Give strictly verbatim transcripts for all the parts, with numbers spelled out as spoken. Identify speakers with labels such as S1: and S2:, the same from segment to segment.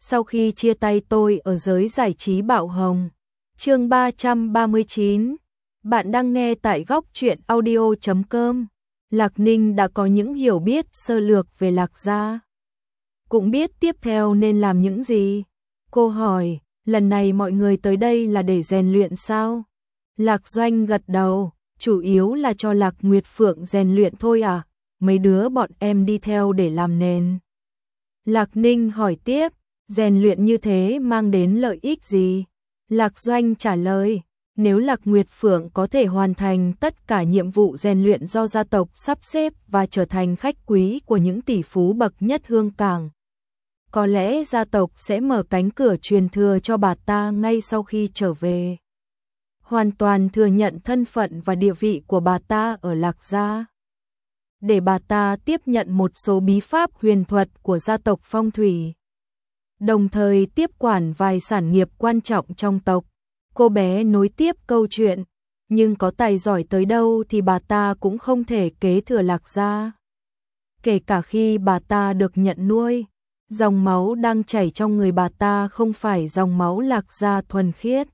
S1: Sau khi chia tay tôi ở giới giải trí Bạo Hồng. Chương ba trăm ba mươi chín. Bạn đang nghe tại góc truyện audio chấm com. Lạc Ninh đã có những hiểu biết sơ lược về Lạc gia. Cũng biết tiếp theo nên làm những gì. Cô hỏi, lần này mọi người tới đây là để rèn luyện sao? Lạc Doanh gật đầu, chủ yếu là cho Lạc Nguyệt Phượng rèn luyện thôi à, mấy đứa bọn em đi theo để làm nền. Lạc Ninh hỏi tiếp, rèn luyện như thế mang đến lợi ích gì? Lạc Doanh trả lời, nếu Lạc Nguyệt Phượng có thể hoàn thành tất cả nhiệm vụ rèn luyện do gia tộc sắp xếp và trở thành khách quý của những tỷ phú bậc nhất Hương Cảng, có lẽ gia tộc sẽ mở cánh cửa truyền thừa cho bà ta ngay sau khi trở về. Hoàn toàn thừa nhận thân phận và địa vị của bà ta ở Lạc gia. Để bà ta tiếp nhận một số bí pháp huyền thuật của gia tộc Phong Thủy. Đồng thời tiếp quản vài sản nghiệp quan trọng trong tộc. Cô bé nối tiếp câu chuyện, nhưng có tài giỏi tới đâu thì bà ta cũng không thể kế thừa Lạc gia. Kể cả khi bà ta được nhận nuôi, dòng máu đang chảy trong người bà ta không phải dòng máu Lạc gia thuần khiết.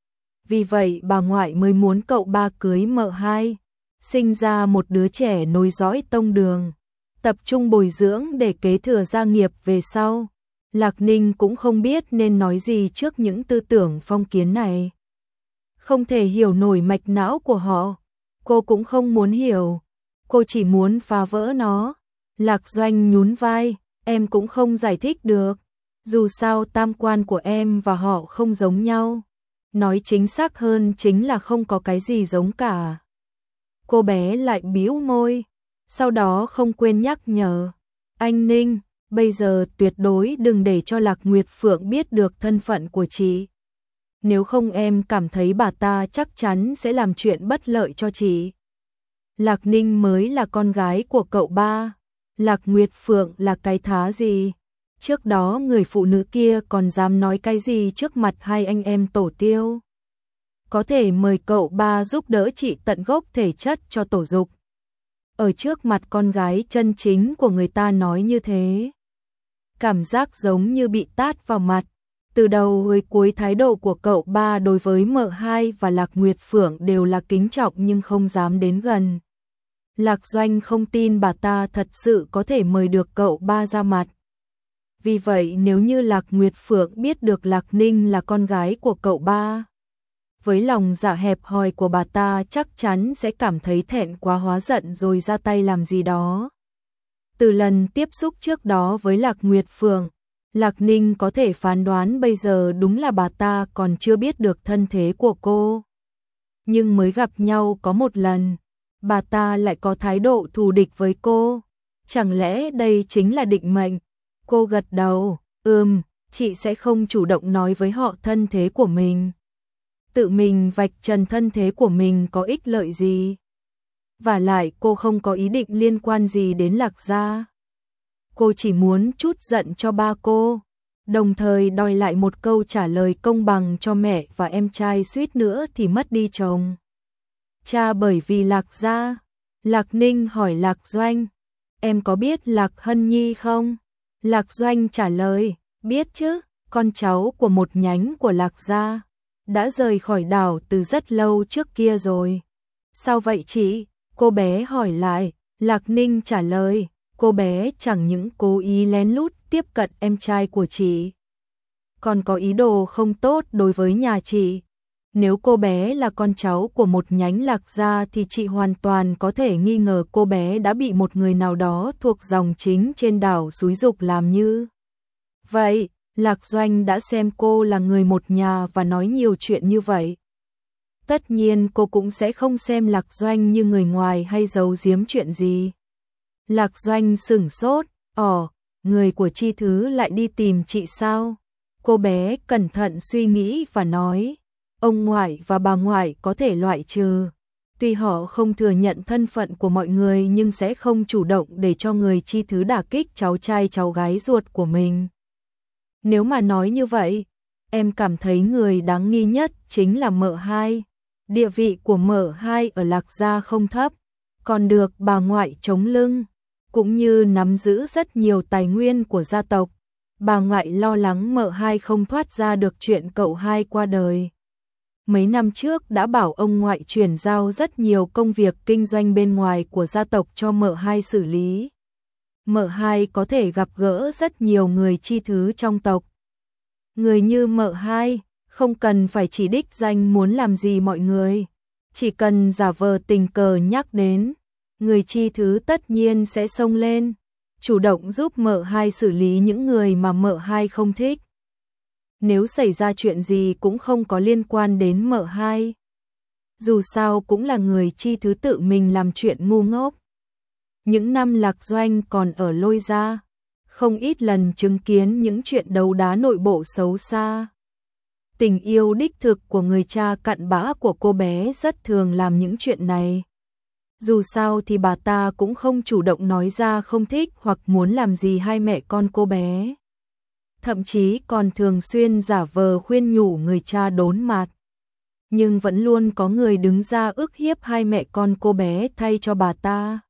S1: Vì vậy bà ngoại mới muốn cậu ba cưới mợ hai, sinh ra một đứa trẻ nối dõi tông đường, tập trung bồi dưỡng để kế thừa gia nghiệp về sau. Lạc Ninh cũng không biết nên nói gì trước những tư tưởng phong kiến này. Không thể hiểu nổi mạch não của họ, cô cũng không muốn hiểu, cô chỉ muốn phá vỡ nó. Lạc Doanh nhún vai, em cũng không giải thích được, dù sao tam quan của em và họ không giống nhau. Nói chính xác hơn chính là không có cái gì giống cả. Cô bé lại bĩu môi, sau đó không quên nhắc nhở, anh Ninh, bây giờ tuyệt đối đừng để cho Lạc Nguyệt Phượng biết được thân phận của chị. Nếu không em cảm thấy bà ta chắc chắn sẽ làm chuyện bất lợi cho chị. Lạc Ninh mới là con gái của cậu ba, Lạc Nguyệt Phượng là cái thá gì? Trước đó người phụ nữ kia còn dám nói cái gì trước mặt hai anh em tổ tiêu. Có thể mời cậu ba giúp đỡ chị tận gốc thể chất cho tổ dục. Ở trước mặt con gái chân chính của người ta nói như thế. Cảm giác giống như bị tát vào mặt. Từ đầu tới cuối thái độ của cậu ba đối với mợ hai và Lạc Nguyệt Phượng đều là kính trọng nhưng không dám đến gần. Lạc Doanh không tin bà ta thật sự có thể mời được cậu ba ra mặt. Vì vậy nếu như Lạc Nguyệt Phượng biết được Lạc Ninh là con gái của cậu ba, với lòng dạ hẹp hòi của bà ta chắc chắn sẽ cảm thấy thẹn quá hóa giận rồi ra tay làm gì đó. Từ lần tiếp xúc trước đó với Lạc Nguyệt Phượng, Lạc Ninh có thể phán đoán bây giờ đúng là bà ta còn chưa biết được thân thế của cô. Nhưng mới gặp nhau có một lần, bà ta lại có thái độ thù địch với cô. Chẳng lẽ đây chính là định mệnh? Cô gật đầu, ừm, chị sẽ không chủ động nói với họ thân thế của mình. Tự mình vạch trần thân thế của mình có ích lợi gì? Và lại cô không có ý định liên quan gì đến Lạc gia. Cô chỉ muốn trút giận cho ba cô, đồng thời đòi lại một câu trả lời công bằng cho mẹ và em trai suýt nữa thì mất đi chồng. Cha bởi vì Lạc gia. Lạc Ninh hỏi Lạc Doanh, em có biết Lạc Hân Nhi không? Lạc Doanh trả lời, biết chứ, con cháu của một nhánh của Lạc gia, đã rời khỏi đảo từ rất lâu trước kia rồi. Sao vậy chị? Cô bé hỏi lại. Lạc Ninh trả lời, cô bé chẳng những cố ý lén lút tiếp cận em trai của chị, còn có ý đồ không tốt đối với nhà chị. Nếu cô bé là con cháu của một nhánh Lạc gia thì chị hoàn toàn có thể nghi ngờ cô bé đã bị một người nào đó thuộc dòng chính trên đảo xúi giục làm như vậy. Lạc Doanh đã xem cô là người một nhà và nói nhiều chuyện như vậy. Tất nhiên cô cũng sẽ không xem Lạc Doanh như người ngoài hay giấu giếm chuyện gì. Lạc Doanh sửng sốt, ồ, người của Chi Thứ lại đi tìm chị sao? Cô bé cẩn thận suy nghĩ và nói, ông ngoại và bà ngoại có thể loại trừ. Tuy họ không thừa nhận thân phận của mọi người nhưng sẽ không chủ động để cho người Chi Thứ đả kích cháu trai cháu gái ruột của mình. Nếu mà nói như vậy, em cảm thấy người đáng nghi nhất chính là mợ hai. Địa vị của mợ hai ở Lạc gia không thấp, còn được bà ngoại chống lưng, cũng như nắm giữ rất nhiều tài nguyên của gia tộc. bà ngoại lo lắng mợ hai không thoát ra được chuyện cậu hai qua đời. Mấy năm trước đã bảo ông ngoại chuyển giao rất nhiều công việc kinh doanh bên ngoài của gia tộc cho mợ hai xử lý. Mợ hai có thể gặp gỡ rất nhiều người chi thứ trong tộc. Người như mợ hai, không cần phải chỉ đích danh muốn làm gì mọi người. Chỉ cần giả vờ tình cờ nhắc đến, người chi thứ tất nhiên sẽ xông lên, chủ động giúp mợ hai xử lý những người mà mợ hai không thích. Nếu xảy ra chuyện gì cũng không có liên quan đến mợ hai. Dù sao cũng là người chi thứ tự mình làm chuyện ngu ngốc. Những năm Lạc Doanh còn ở Lôi Gia, không ít lần chứng kiến những chuyện đấu đá nội bộ xấu xa. Tình yêu đích thực của người cha cặn bã của cô bé rất thường làm những chuyện này. Dù sao thì bà ta cũng không chủ động nói ra không thích hoặc muốn làm gì hai mẹ con cô bé. Thậm chí còn thường xuyên giả vờ khuyên nhủ người cha đốn mặt. Nhưng vẫn luôn có người đứng ra ức hiếp hai mẹ con cô bé thay cho bà ta.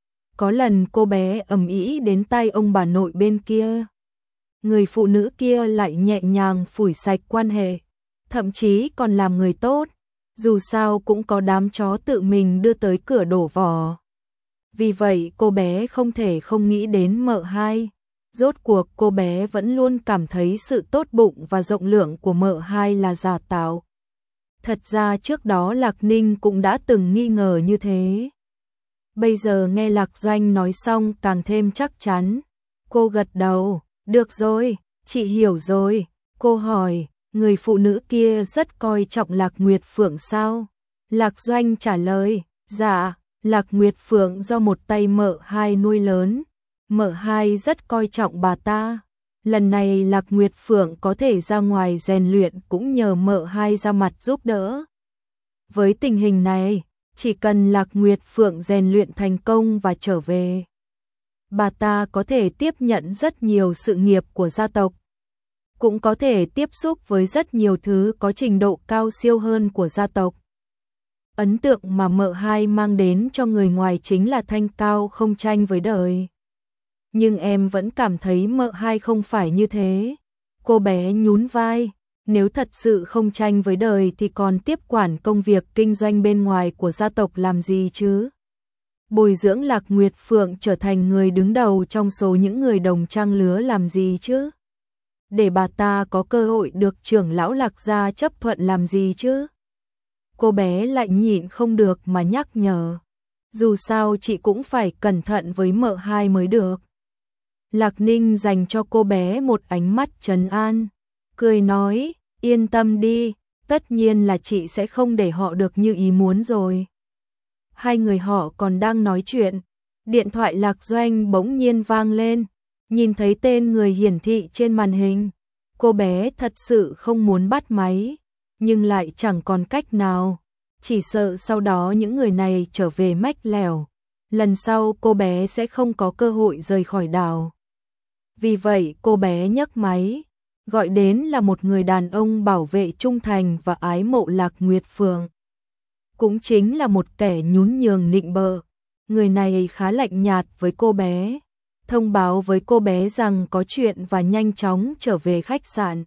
S1: Có lần cô bé ầm ĩ đến tay ông bà nội bên kia. Người phụ nữ kia lại nhẹ nhàng phủi sạch quan hệ, thậm chí còn làm người tốt. Dù sao cũng có đám chó tự mình đưa tới cửa đổ vỏ. Vì vậy cô bé không thể không nghĩ đến mợ hai. Rốt cuộc cô bé vẫn luôn cảm thấy sự tốt bụng và rộng lượng của mợ hai là giả tạo. Thật ra trước đó Lạc Ninh cũng đã từng nghi ngờ như thế. Bây giờ nghe Lạc Doanh nói xong càng thêm chắc chắn. Cô gật đầu, được rồi, chị hiểu rồi. Cô hỏi, người phụ nữ kia rất coi trọng Lạc Nguyệt Phượng sao? Lạc Doanh trả lời, dạ, Lạc Nguyệt Phượng do một tay mợ hai nuôi lớn. Mợ hai rất coi trọng bà ta. Lần này Lạc Nguyệt Phượng có thể ra ngoài rèn luyện cũng nhờ mợ hai ra mặt giúp đỡ. Với tình hình này, chỉ cần Lạc Nguyệt Phượng rèn luyện thành công và trở về, bà ta có thể tiếp nhận rất nhiều sự nghiệp của gia tộc. Cũng có thể tiếp xúc với rất nhiều thứ có trình độ cao siêu hơn của gia tộc. Ấn tượng mà mợ hai mang đến cho người ngoài chính là thanh cao không tranh với đời. Nhưng em vẫn cảm thấy mợ hai không phải như thế. Cô bé nhún vai, nếu thật sự không tranh với đời thì còn tiếp quản công việc kinh doanh bên ngoài của gia tộc làm gì chứ? Bồi dưỡng Lạc Nguyệt Phượng trở thành người đứng đầu trong số những người đồng trang lứa làm gì chứ? Để bà ta có cơ hội được trưởng lão Lạc gia chấp thuận làm gì chứ? Cô bé lại nhịn không được mà nhắc nhở. Dù sao chị cũng phải cẩn thận với mợ hai mới được. Lạc Ninh dành cho cô bé một ánh mắt trấn an, cười nói, yên tâm đi, tất nhiên là chị sẽ không để họ được như ý muốn rồi. Hai người họ còn đang nói chuyện, điện thoại Lạc Doanh bỗng nhiên vang lên, nhìn thấy tên người hiển thị trên màn hình. Cô bé thật sự không muốn bắt máy, nhưng lại chẳng còn cách nào, chỉ sợ sau đó những người này trở về mách lèo. Lần sau cô bé sẽ không có cơ hội rời khỏi đảo. Vì vậy cô bé nhấc máy, gọi đến là một người đàn ông bảo vệ trung thành và ái mộ Lạc Nguyệt Phượng. Cũng chính là một kẻ nhún nhường nịnh bợ. Người này khá lạnh nhạt với cô bé, thông báo với cô bé rằng có chuyện và nhanh chóng trở về khách sạn.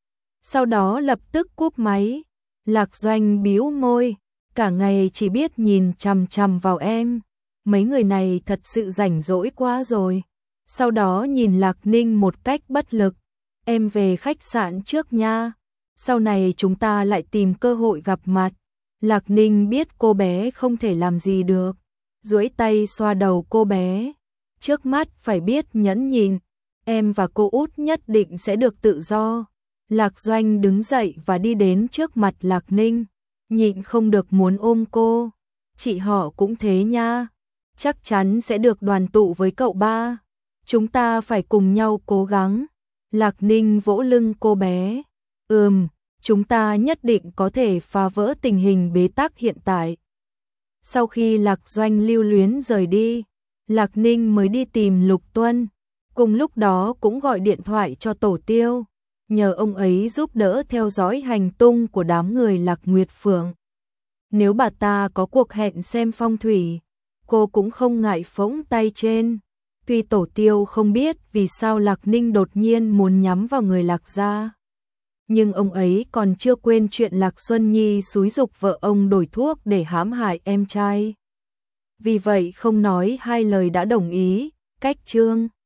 S1: Sau đó lập tức cúp máy. Lạc Doanh bĩu môi, cả ngày chỉ biết nhìn chằm chằm vào em. Mấy người này thật sự rảnh rỗi quá rồi. Sau đó nhìn Lạc Ninh một cách bất lực, em về khách sạn trước nha, sau này chúng ta lại tìm cơ hội gặp mặt. Lạc Ninh biết cô bé không thể làm gì được, duỗi tay xoa đầu cô bé, trước mắt phải biết nhẫn nhịn, em và cô út nhất định sẽ được tự do. Lạc Doanh đứng dậy và đi đến trước mặt Lạc Ninh, nhịn không được muốn ôm cô. Chị họ cũng thế nha, chắc chắn sẽ được đoàn tụ với cậu ba. Chúng ta phải cùng nhau cố gắng. Lạc Ninh vỗ lưng cô bé. Ừm, chúng ta nhất định có thể phá vỡ tình hình bế tắc hiện tại. Sau khi Lạc Doanh lưu luyến rời đi, Lạc Ninh mới đi tìm Lục Tuân. Cùng lúc đó cũng gọi điện thoại cho Tổ Tiêu, nhờ ông ấy giúp đỡ theo dõi hành tung của đám người Lạc Nguyệt Phượng. Nếu bà ta có cuộc hẹn xem phong thủy, cô cũng không ngại phóng tay trên. Tuy Tổ Tiêu không biết vì sao Lạc Ninh đột nhiên muốn nhắm vào người Lạc gia, nhưng ông ấy còn chưa quên chuyện Lạc Xuân Nhi xúi giục vợ ông đổi thuốc để hãm hại em trai. Vì vậy không nói hai lời đã đồng ý, cách trương.